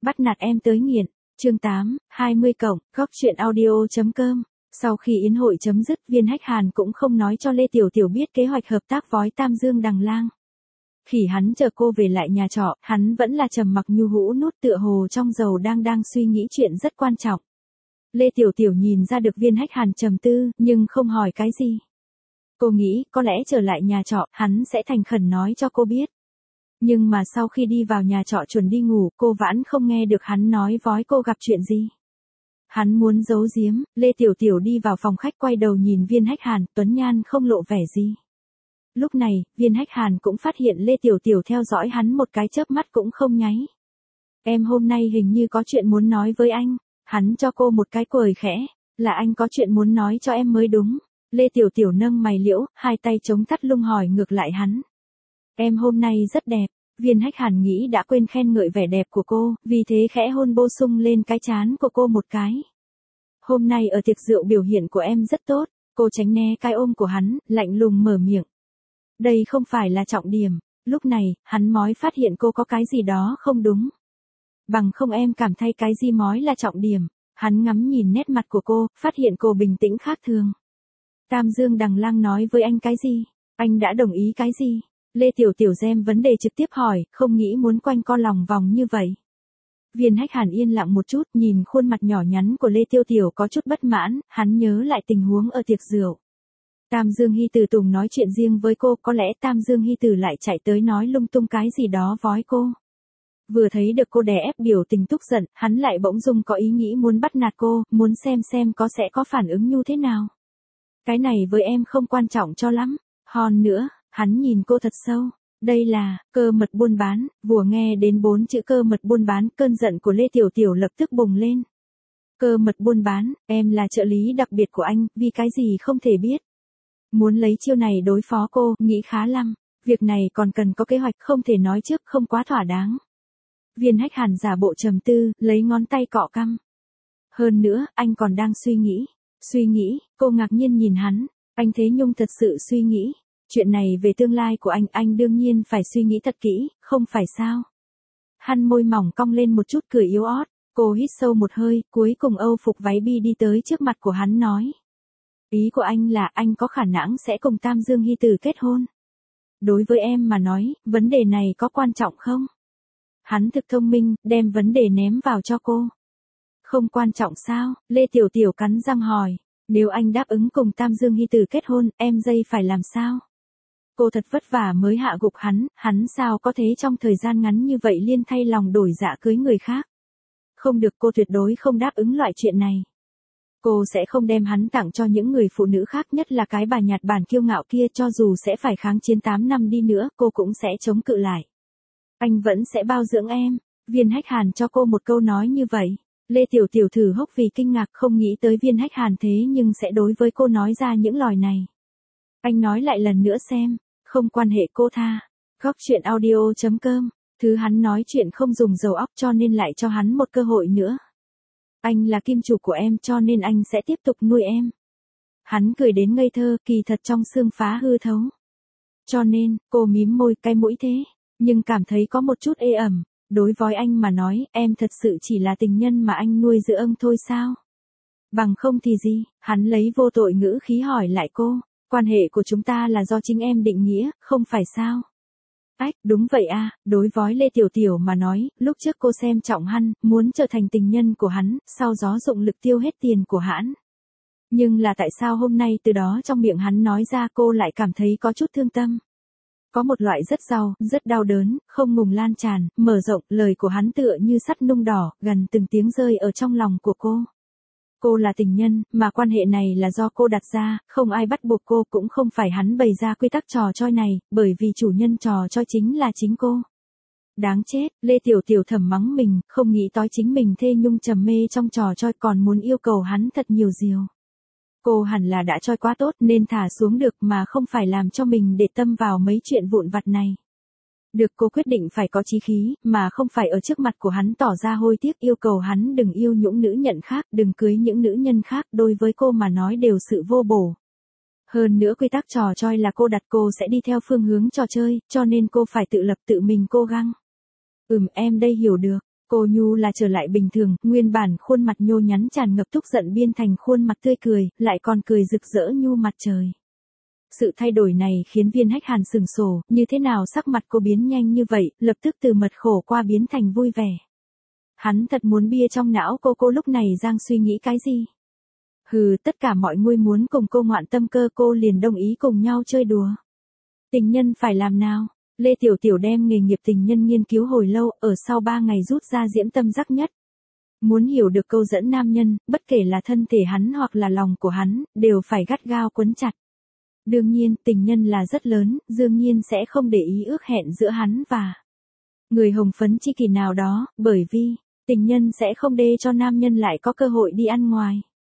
Bắt nạt em tới nghiện. Chương 8, 20 cộng, góc truyện audio.com. Sau khi yến hội chấm dứt, Viên Hách Hàn cũng không nói cho Lê Tiểu Tiểu biết kế hoạch hợp tác vói Tam Dương Đằng Lang. Khi hắn chờ cô về lại nhà trọ, hắn vẫn là trầm mặc nhu hũ nút tựa hồ trong dầu đang suy nghĩ chuyện rất quan trọng. Lê Tiểu Tiểu nhìn ra được Viên Hách Hàn trầm tư, nhưng không hỏi cái gì. Cô nghĩ, có lẽ trở lại nhà trọ, hắn sẽ thành khẩn nói cho cô biết. Nhưng mà sau khi đi vào nhà trọ chuẩn đi ngủ, cô vẫn không nghe được hắn nói vói cô gặp chuyện gì. Hắn muốn giấu giếm, Lê Tiểu Tiểu đi vào phòng khách quay đầu nhìn Viên Hách Hàn, tuấn nhan không lộ vẻ gì. Lúc này, Viên Hách Hàn cũng phát hiện Lê Tiểu Tiểu theo dõi hắn một cái chớp mắt cũng không nháy. Em hôm nay hình như có chuyện muốn nói với anh. Hắn cho cô một cái cười khẽ, là anh có chuyện muốn nói cho em mới đúng. Lê Tiểu Tiểu nâng mày liễu, hai tay chống thắt lưng hỏi ngược lại hắn. Em hôm nay rất đẹp. Viên Hách Hàn nghĩ đã quên khen ngợi vẻ đẹp của cô, vì thế khẽ hôn bổ sung lên cái trán của cô một cái. Hôm nay ở tiệc rượu biểu hiện của em rất tốt. Cô tránh né cái ôm của hắn, lạnh lùng mở miệng. Đây không phải là trọng điểm. Lúc này, hắn mói phát hiện cô có cái gì đó không đúng. Bằng không em cảm thấy cái gì mói là trọng điểm. Hắn ngắm nhìn nét mặt của cô, phát hiện cô bình tĩnh khác thường. Tam Dương Đằng Lang nói với anh cái gì? Anh đã đồng ý cái gì? Lê Tiểu Tiểu gem vấn đề trực tiếp hỏi, không nghĩ muốn quanh co lòng vòng như vậy. Viên Hách Hàn yên lặng một chút, nhìn khuôn mặt nhỏ nhắn của Lê Tiểu Tiểu có chút bất mãn, hắn nhớ lại tình huống ở tiệc rượu. Tam Dương Hy Tử Tùng nói chuyện riêng với cô, có lẽ Tam Dương Hy Tử lại chạy tới nói lung tung cái gì đó vói cô. Vừa thấy được cô đè ép biểu tình tức giận, hắn lại bỗng dưng có ý nghĩ muốn bắt nạt cô, muốn xem có sẽ có phản ứng như thế nào. Cái này với em không quan trọng cho lắm. Hòn nữa, hắn nhìn cô thật sâu. Đây là, cơ mật buôn bán, vừa nghe đến 4 chữ cơ mật buôn bán, cơn giận của Lê Tiểu Tiểu lập tức bùng lên. Cơ mật buôn bán, em là trợ lý đặc biệt của anh, vì cái gì không thể biết. Muốn lấy chiêu này đối phó cô, nghĩ khá lắm. Việc này còn cần có kế hoạch, không thể nói trước, không quá thỏa đáng. Viên Hách Hàn giả bộ trầm tư, lấy ngón tay cọ cằm. Hơn nữa, anh còn đang suy nghĩ. Suy nghĩ, cô ngạc nhiên nhìn hắn. Anh Thế Nhung thật sự suy nghĩ. Chuyện này về tương lai của anh đương nhiên phải suy nghĩ thật kỹ, không phải sao. Hắn môi mỏng cong lên một chút cười yếu ớt. Cô hít sâu một hơi, cuối cùng âu phục váy bi đi tới trước mặt của hắn nói. Ý của anh là anh có khả năng sẽ cùng Tam Dương Hy Tử kết hôn. Đối với em mà nói, vấn đề này có quan trọng không? Hắn thực thông minh, đem vấn đề ném vào cho cô. Không quan trọng sao? Lê Tiểu Tiểu cắn răng hỏi. Nếu anh đáp ứng cùng Tam Dương Hy Tử kết hôn, em dây phải làm sao? Cô thật vất vả mới hạ gục hắn sao có thế trong thời gian ngắn như vậy liên thay lòng đổi dạ cưới người khác. Không được, cô tuyệt đối không đáp ứng loại chuyện này. Cô sẽ không đem hắn tặng cho những người phụ nữ khác, nhất là cái bà Nhật Bản kiêu ngạo kia, cho dù sẽ phải kháng chiến 8 năm đi nữa, cô cũng sẽ chống cự lại. Anh vẫn sẽ bao dưỡng em. Viên Hách Hàn cho cô một câu nói như vậy. Lê Tiểu Tiểu thử hốc vì kinh ngạc, không nghĩ tới Viên Hách Hàn thế nhưng sẽ đối với cô nói ra những lời này. Anh nói lại lần nữa xem. Không quan hệ, cô tha. Góc truyện audio.com. Thứ hắn nói chuyện không dùng dầu óc cho nên lại cho hắn một cơ hội nữa. Anh là kim chủ của em cho nên anh sẽ tiếp tục nuôi em. Hắn cười đến ngây thơ, kỳ thật trong xương phá hư thấu. Cho nên, cô mím môi cái mũi thế, nhưng cảm thấy có một chút ê ẩm. Đối với anh mà nói, em thật sự chỉ là tình nhân mà anh nuôi dưỡng thôi sao? Bằng không thì gì? Hắn lấy vô tội ngữ khí hỏi lại cô. Quan hệ của chúng ta là do chính em định nghĩa, không phải sao? Ách, đúng vậy à, đối với Lê Tiểu Tiểu mà nói, lúc trước cô xem trọng hắn, muốn trở thành tình nhân của hắn, sau đó dụng lực tiêu hết tiền của hắn. Nhưng là tại sao hôm nay từ đó trong miệng hắn nói ra cô lại cảm thấy có chút thương tâm. Có một loại rất đau, rất đau đớn, không ngừng lan tràn, mở rộng, lời của hắn tựa như sắt nung đỏ, gần từng tiếng rơi ở trong lòng của cô. Cô là tình nhân, mà quan hệ này là do cô đặt ra, không ai bắt buộc cô, cũng không phải hắn bày ra quy tắc trò chơi này, bởi vì chủ nhân trò chơi chính là chính cô. Đáng chết, Lê Tiểu Tiểu thầm mắng mình, không nghĩ tới chính mình Thê Nhung trầm mê trong trò chơi còn muốn yêu cầu hắn thật nhiều điều. Cô hẳn là đã chơi quá tốt nên thả xuống được mà không phải làm cho mình để tâm vào mấy chuyện vụn vặt này. Được, cô quyết định phải có chí khí, mà không phải ở trước mặt của hắn tỏ ra hối tiếc, yêu cầu hắn đừng yêu những nữ nhân khác, đừng cưới những nữ nhân khác, đối với cô mà nói đều sự vô bổ. Hơn nữa quy tắc trò chơi là cô đặt, cô sẽ đi theo phương hướng trò chơi, cho nên cô phải tự lập tự mình cố gắng. Em đây hiểu được. Cô Nhu là trở lại bình thường, nguyên bản khuôn mặt nhô nhắn tràn ngập tức giận biên thành khuôn mặt tươi cười, lại còn cười rực rỡ như mặt trời. Sự thay đổi này khiến Viên Hách Hàn sừng sổ, như thế nào sắc mặt cô biến nhanh như vậy, lập tức từ mật khổ qua biến thành vui vẻ. Hắn thật muốn bia trong não cô lúc này đang suy nghĩ cái gì? Hừ, tất cả mọi người muốn cùng cô ngoạn tâm cơ cô liền đồng ý cùng nhau chơi đùa. Tình nhân phải làm nào? Lê Tiểu Tiểu đem nghề nghiệp tình nhân nghiên cứu hồi lâu, ở sau 3 ngày rút ra diễm tâm giác nhất. Muốn hiểu được câu dẫn nam nhân, bất kể là thân thể hắn hoặc là lòng của hắn, đều phải gắt gao quấn chặt. Đương nhiên, tình nhân là rất lớn, đương nhiên sẽ không để ý ước hẹn giữa hắn và người hồng phấn chi kỷ nào đó, bởi vì tình nhân sẽ không để cho nam nhân lại có cơ hội đi ăn ngoài.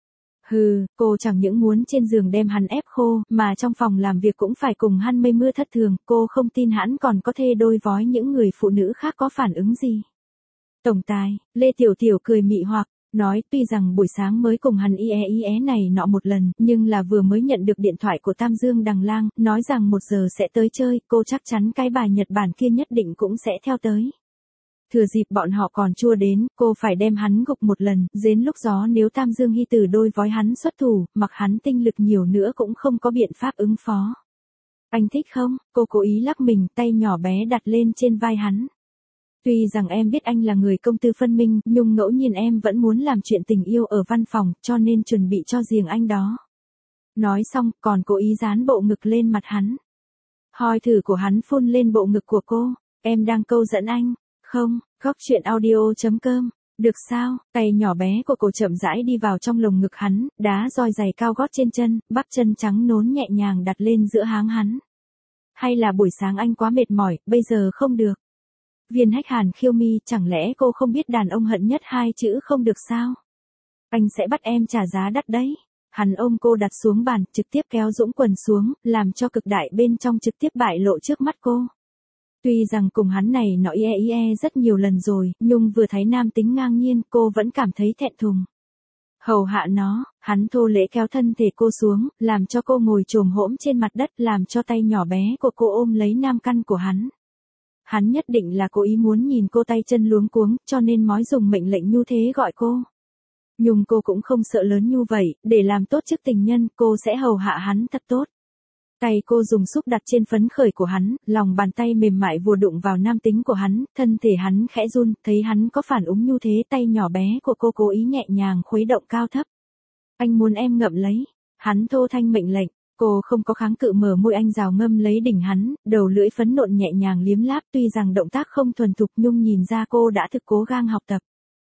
Hừ, cô chẳng những muốn trên giường đem hắn ép khô, mà trong phòng làm việc cũng phải cùng hắn mây mưa thất thường, cô không tin hắn còn có thể đôi vói những người phụ nữ khác có phản ứng gì. Tổng tài, Lê Tiểu Tiểu cười mị hoặc, nói tuy rằng buổi sáng mới cùng hắn ie này nọ một lần, nhưng là vừa mới nhận được điện thoại của Tam Dương Đằng Lang, nói rằng 1 giờ sẽ tới chơi, cô chắc chắn cái bài Nhật Bản kia nhất định cũng sẽ theo tới. Thừa dịp bọn họ còn chưa đến, cô phải đem hắn gục một lần, đến lúc đó nếu Tam Dương Hy Tử đôi vói hắn xuất thủ, mặc hắn tinh lực nhiều nữa cũng không có biện pháp ứng phó. Anh thích không? Cô cố ý lắc mình, tay nhỏ bé đặt lên trên vai hắn. Tuy rằng em biết anh là người công tư phân minh, nhưng ngẫu nhiên em vẫn muốn làm chuyện tình yêu ở văn phòng, cho nên chuẩn bị cho riêng anh đó. Nói xong, còn cố ý dán bộ ngực lên mặt hắn. Hoi thử của hắn phun lên bộ ngực của cô, em đang câu dẫn anh. Không, góc chuyện audio.com. Được sao? Tay nhỏ bé của cô chậm rãi đi vào trong lồng ngực hắn, đá roi giày cao gót trên chân, bắp chân trắng nốn nhẹ nhàng đặt lên giữa háng hắn. Hay là buổi sáng anh quá mệt mỏi, bây giờ không được. Viên Hách Hàn khiêu mi, chẳng lẽ cô không biết đàn ông hận nhất 2 chữ không được sao? Anh sẽ bắt em trả giá đắt đấy. Hắn ôm cô đặt xuống bàn, trực tiếp kéo dũng quần xuống, làm cho cực đại bên trong trực tiếp bại lộ trước mắt cô. Tuy rằng cùng hắn này nó ie rất nhiều lần rồi, nhưng vừa thấy nam tính ngang nhiên, cô vẫn cảm thấy thẹn thùng. Hầu hạ nó, hắn thô lễ kéo thân thể cô xuống, làm cho cô ngồi chồm hỗn trên mặt đất, làm cho tay nhỏ bé của cô ôm lấy nam căn của hắn. Hắn nhất định là cố ý muốn nhìn cô tay chân luống cuống, cho nên mới dùng mệnh lệnh nhu thế gọi cô. Nhưng cô cũng không sợ lớn như vậy, để làm tốt chức tình nhân, cô sẽ hầu hạ hắn thật tốt. Tay cô dùng xúc đặt trên phấn khởi của hắn, lòng bàn tay mềm mại vừa đụng vào nam tính của hắn, thân thể hắn khẽ run, thấy hắn có phản ứng như thế, tay nhỏ bé của cô cố ý nhẹ nhàng khuấy động cao thấp. Anh muốn em ngậm lấy. Hắn thô thanh mệnh lệnh, cô không có kháng cự, mở môi anh rào ngâm lấy đỉnh hắn, đầu lưỡi phấn nộn nhẹ nhàng liếm láp, tuy rằng động tác không thuần thục nhưng nhìn ra cô đã thực cố gắng học tập.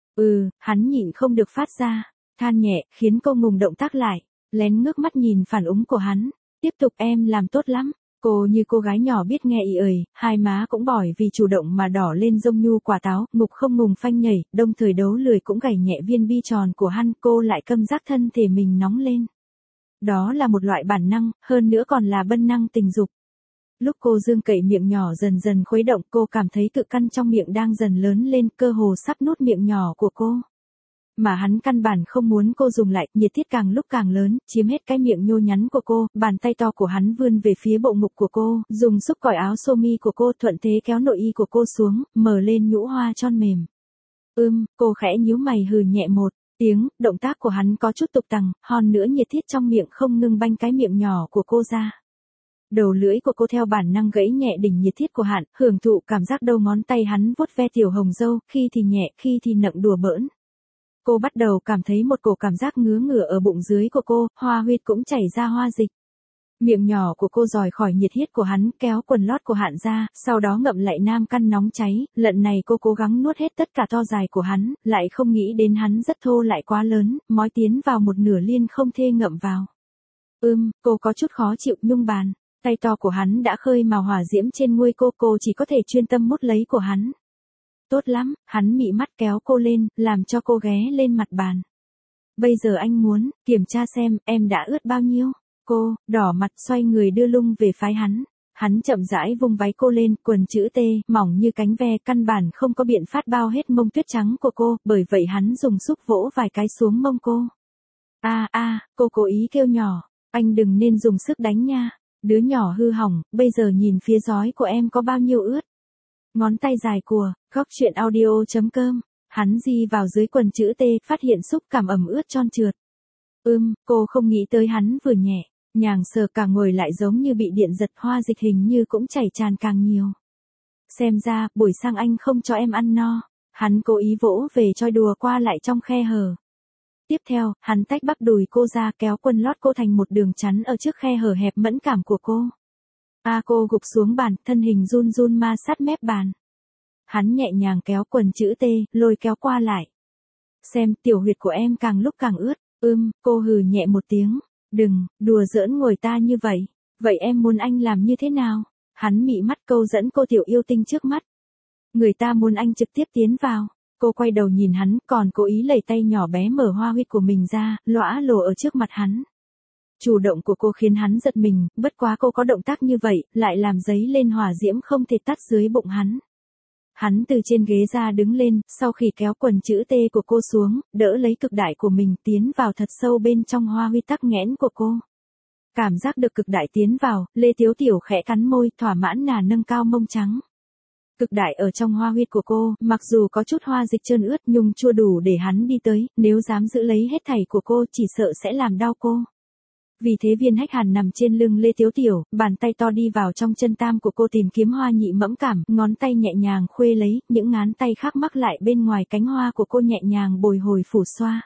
Hắn nhịn không được phát ra, than nhẹ, khiến cô ngừng động tác lại, lén ngước mắt nhìn phản ứng của hắn. Tiếp tục, em làm tốt lắm. Cô như cô gái nhỏ biết nghe ý ời, hai má cũng bỏi vì chủ động mà đỏ lên giống nhu quả táo, ngục không ngùng phanh nhảy, đồng thời đấu lười cũng gảy nhẹ viên bi tròn của hắn, cô lại câm giác thân thể mình nóng lên. Đó là một loại bản năng, hơn nữa còn là bân năng tình dục. Lúc cô dương cậy miệng nhỏ dần dần khuấy động, cô cảm thấy cự căn trong miệng đang dần lớn lên, cơ hồ sắp nuốt miệng nhỏ của cô. Mà hắn căn bản không muốn cô dùng lại, nhiệt thiết càng lúc càng lớn, chiếm hết cái miệng nhô nhắn của cô, bàn tay to của hắn vươn về phía bộ ngực của cô, dùng xúc cởi áo sơ mi của cô, thuận thế kéo nội y của cô xuống, mở lên nhũ hoa tròn mềm. Cô khẽ nhíu mày hừ nhẹ một tiếng, động tác của hắn có chút tục tằng, hơn nữa nhiệt thiết trong miệng không ngừng banh cái miệng nhỏ của cô ra. Đầu lưỡi của cô theo bản năng gãy nhẹ đỉnh nhiệt thiết của hắn, hưởng thụ cảm giác đầu ngón tay hắn vuốt ve tiểu hồng dâu, khi thì nhẹ, khi thì nặng đùa bỡn. Cô bắt đầu cảm thấy một cổ cảm giác ngứa ngửa ở bụng dưới của cô, hoa huyệt cũng chảy ra hoa dịch. Miệng nhỏ của cô rời khỏi nhiệt huyết của hắn, kéo quần lót của hắn ra, sau đó ngậm lại nam căn nóng cháy, lần này cô cố gắng nuốt hết tất cả to dài của hắn, lại không nghĩ đến hắn rất thô lại quá lớn, mói tiến vào một nửa liên không thê ngậm vào. Cô có chút khó chịu, nhung bàn, tay to của hắn đã khơi mào hỏa diễm trên môi cô chỉ có thể chuyên tâm mút lấy của hắn. Tốt lắm, hắn mị mắt kéo cô lên, làm cho cô ghé lên mặt bàn. Bây giờ anh muốn kiểm tra xem em đã ướt bao nhiêu. Cô, đỏ mặt xoay người đưa lưng về phái hắn. Hắn chậm rãi vung váy cô lên, quần chữ T, mỏng như cánh ve, căn bản không có biện pháp bao hết mông tuyết trắng của cô, bởi vậy hắn dùng xúc vỗ vài cái xuống mông cô. Cô cố ý kêu nhỏ, anh đừng nên dùng sức đánh nha. Đứa nhỏ hư hỏng, bây giờ nhìn phía giói của em có bao nhiêu ướt. Ngón tay dài của, góc chuyện audio.com Hắn di vào dưới quần chữ T, phát hiện xúc cảm ẩm ướt trơn trượt. Cô không nghĩ tới hắn vừa nhẹ, nhàng sờ cả người lại giống như bị điện giật, hoa dịch hình như cũng chảy tràn càng nhiều. Xem ra, buổi sang anh không cho em ăn no. Hắn cố ý vỗ về choi đùa qua lại trong khe hở. Tiếp theo, hắn tách bắp đùi cô ra, kéo quần lót cô thành một đường chắn ở trước khe hở hẹp mẫn cảm của cô. Cô gục xuống bàn, thân hình run run ma sát mép bàn. Hắn nhẹ nhàng kéo quần chữ T, lôi kéo qua lại. Xem, tiểu huyệt của em càng lúc càng ướt. Cô hừ nhẹ một tiếng. Đừng, đùa giỡn ngồi ta như vậy. Vậy em muốn anh làm như thế nào? Hắn mị mắt câu dẫn cô tiểu yêu tinh trước mắt. Người ta muốn anh trực tiếp tiến vào. Cô quay đầu nhìn hắn, còn cố ý lầy tay nhỏ bé mở hoa huyệt của mình ra, lõa lồ ở trước mặt hắn. Chủ động của cô khiến hắn giật mình, bất quá cô có động tác như vậy, lại làm dấy lên hỏa diễm không thể tắt dưới bụng hắn. Hắn từ trên ghế ra đứng lên, sau khi kéo quần chữ T của cô xuống, đỡ lấy cực đại của mình tiến vào thật sâu bên trong hoa huy tắc nghẽn của cô. Cảm giác được cực đại tiến vào, Lê Tiếu Tiểu khẽ cắn môi, thỏa mãn nâng cao mông trắng. Cực đại ở trong hoa huyệt của cô, mặc dù có chút hoa dịch trơn ướt nhưng chưa đủ để hắn đi tới, nếu dám giữ lấy hết thảy của cô chỉ sợ sẽ làm đau cô. Vì thế Viên Hách Hàn nằm trên lưng Lê Tiếu Tiểu, bàn tay to đi vào trong chân tam của cô tìm kiếm hoa nhị mẫm cảm, ngón tay nhẹ nhàng khuê lấy, những ngón tay khác mắc lại bên ngoài cánh hoa của cô nhẹ nhàng bồi hồi phủ xoa.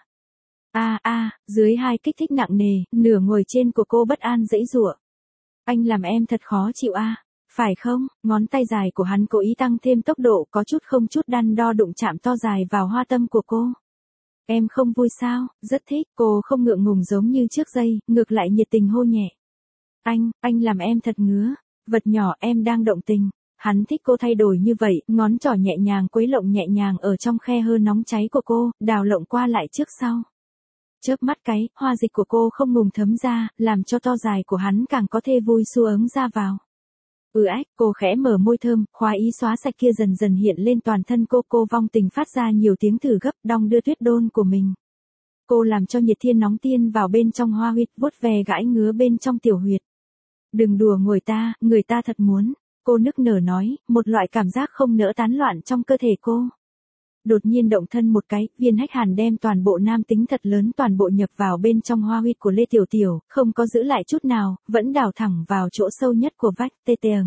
Dưới hai kích thích nặng nề, nửa ngồi trên của cô bất an giãy giụa. Anh làm em thật khó chịu phải không? Ngón tay dài của hắn cố ý tăng thêm tốc độ, có chút không chút đắn đo đụng chạm to dài vào hoa tâm của cô. Em không vui sao? Rất thích. Cô không ngượng ngùng giống như trước đây, ngược lại nhiệt tình hô nhẹ. Anh làm em thật ngứa. Vật nhỏ, em đang động tình. Hắn thích cô thay đổi như vậy, ngón trỏ nhẹ nhàng quấy lộng nhẹ nhàng ở trong khe hơ nóng cháy của cô, đào lộng qua lại trước sau. Chớp mắt cái, hoa dịch của cô không ngừng thấm ra, làm cho to dài của hắn càng có thể vui xu ống ra vào. Cô khẽ mở môi thơm, khoái ý xóa sạch kia dần dần hiện lên toàn thân cô vong tình phát ra nhiều tiếng thử gấp, đong đưa tuyết đôn của mình. Cô làm cho nhiệt thiên nóng tiên vào bên trong hoa huyệt, vuốt về gãi ngứa bên trong tiểu huyệt. Đừng đùa người ta thật muốn. Cô nức nở nói, một loại cảm giác không nỡ tán loạn trong cơ thể cô. Đột nhiên động thân một cái, Viên Hách Hàn đem toàn bộ nam tính thật lớn toàn bộ nhập vào bên trong hoa huyệt của Lê Tiểu Tiểu, không có giữ lại chút nào, vẫn đào thẳng vào chỗ sâu nhất của vách tê tèng.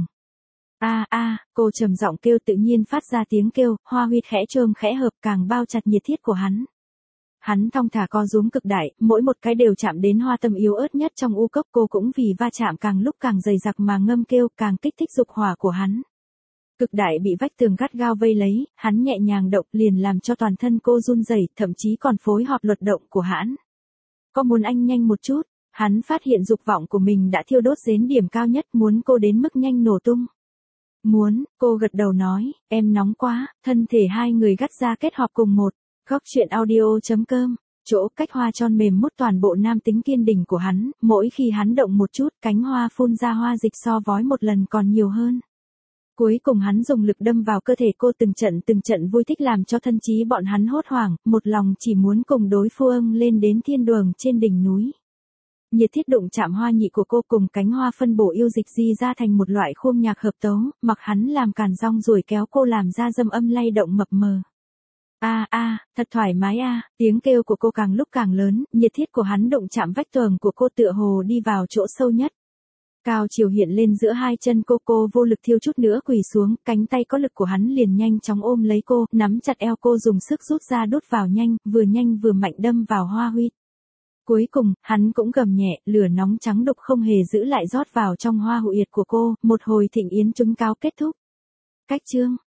Cô trầm giọng kêu, tự nhiên phát ra tiếng kêu, hoa huyệt khẽ trơm khẽ hợp càng bao chặt nhiệt thiết của hắn. Hắn thong thả co rúm cực đại, mỗi một cái đều chạm đến hoa tâm yếu ớt nhất trong u cốc, cô cũng vì va chạm càng lúc càng dày dặc mà ngâm kêu, càng kích thích dục hỏa của hắn. Cực đại bị vách tường gắt gao vây lấy, hắn nhẹ nhàng động liền làm cho toàn thân cô run rẩy, thậm chí còn phối hợp luật động của hắn. Có muốn anh nhanh một chút? Hắn phát hiện dục vọng của mình đã thiêu đốt đến điểm cao nhất, muốn cô đến mức nhanh nổ tung. Muốn, cô gật đầu nói, em nóng quá, thân thể hai người gắt ra kết hợp cùng một. Góc truyện audio.com, chỗ cách hoa tròn mềm mút toàn bộ nam tính kiên đỉnh của hắn, mỗi khi hắn động một chút, cánh hoa phun ra hoa dịch so vói một lần còn nhiều hơn. Cuối cùng hắn dùng lực đâm vào cơ thể cô từng trận vui thích làm cho thân trí bọn hắn hốt hoảng, một lòng chỉ muốn cùng đối phương lên đến thiên đường trên đỉnh núi. Nhiệt thiết đụng chạm hoa nhị của cô cùng cánh hoa phân bổ yêu dịch di ra thành một loại khuôn nhạc hợp tấu, mặc hắn làm càn rong ruổi kéo cô làm ra dâm âm lay động mập mờ. Thật thoải mái tiếng kêu của cô càng lúc càng lớn, nhiệt thiết của hắn đụng chạm vách tường của cô tựa hồ đi vào chỗ sâu nhất. Cao chiều hiện lên giữa hai chân cô vô lực thiêu chút nữa quỳ xuống, cánh tay có lực của hắn liền nhanh chóng ôm lấy cô, nắm chặt eo cô dùng sức rút ra đút vào nhanh vừa mạnh đâm vào hoa huyệt. Cuối cùng, hắn cũng gầm nhẹ, lửa nóng trắng đục không hề giữ lại rót vào trong hoa huyệt của cô, một hồi thịnh yến trúng cáo kết thúc. Cách chương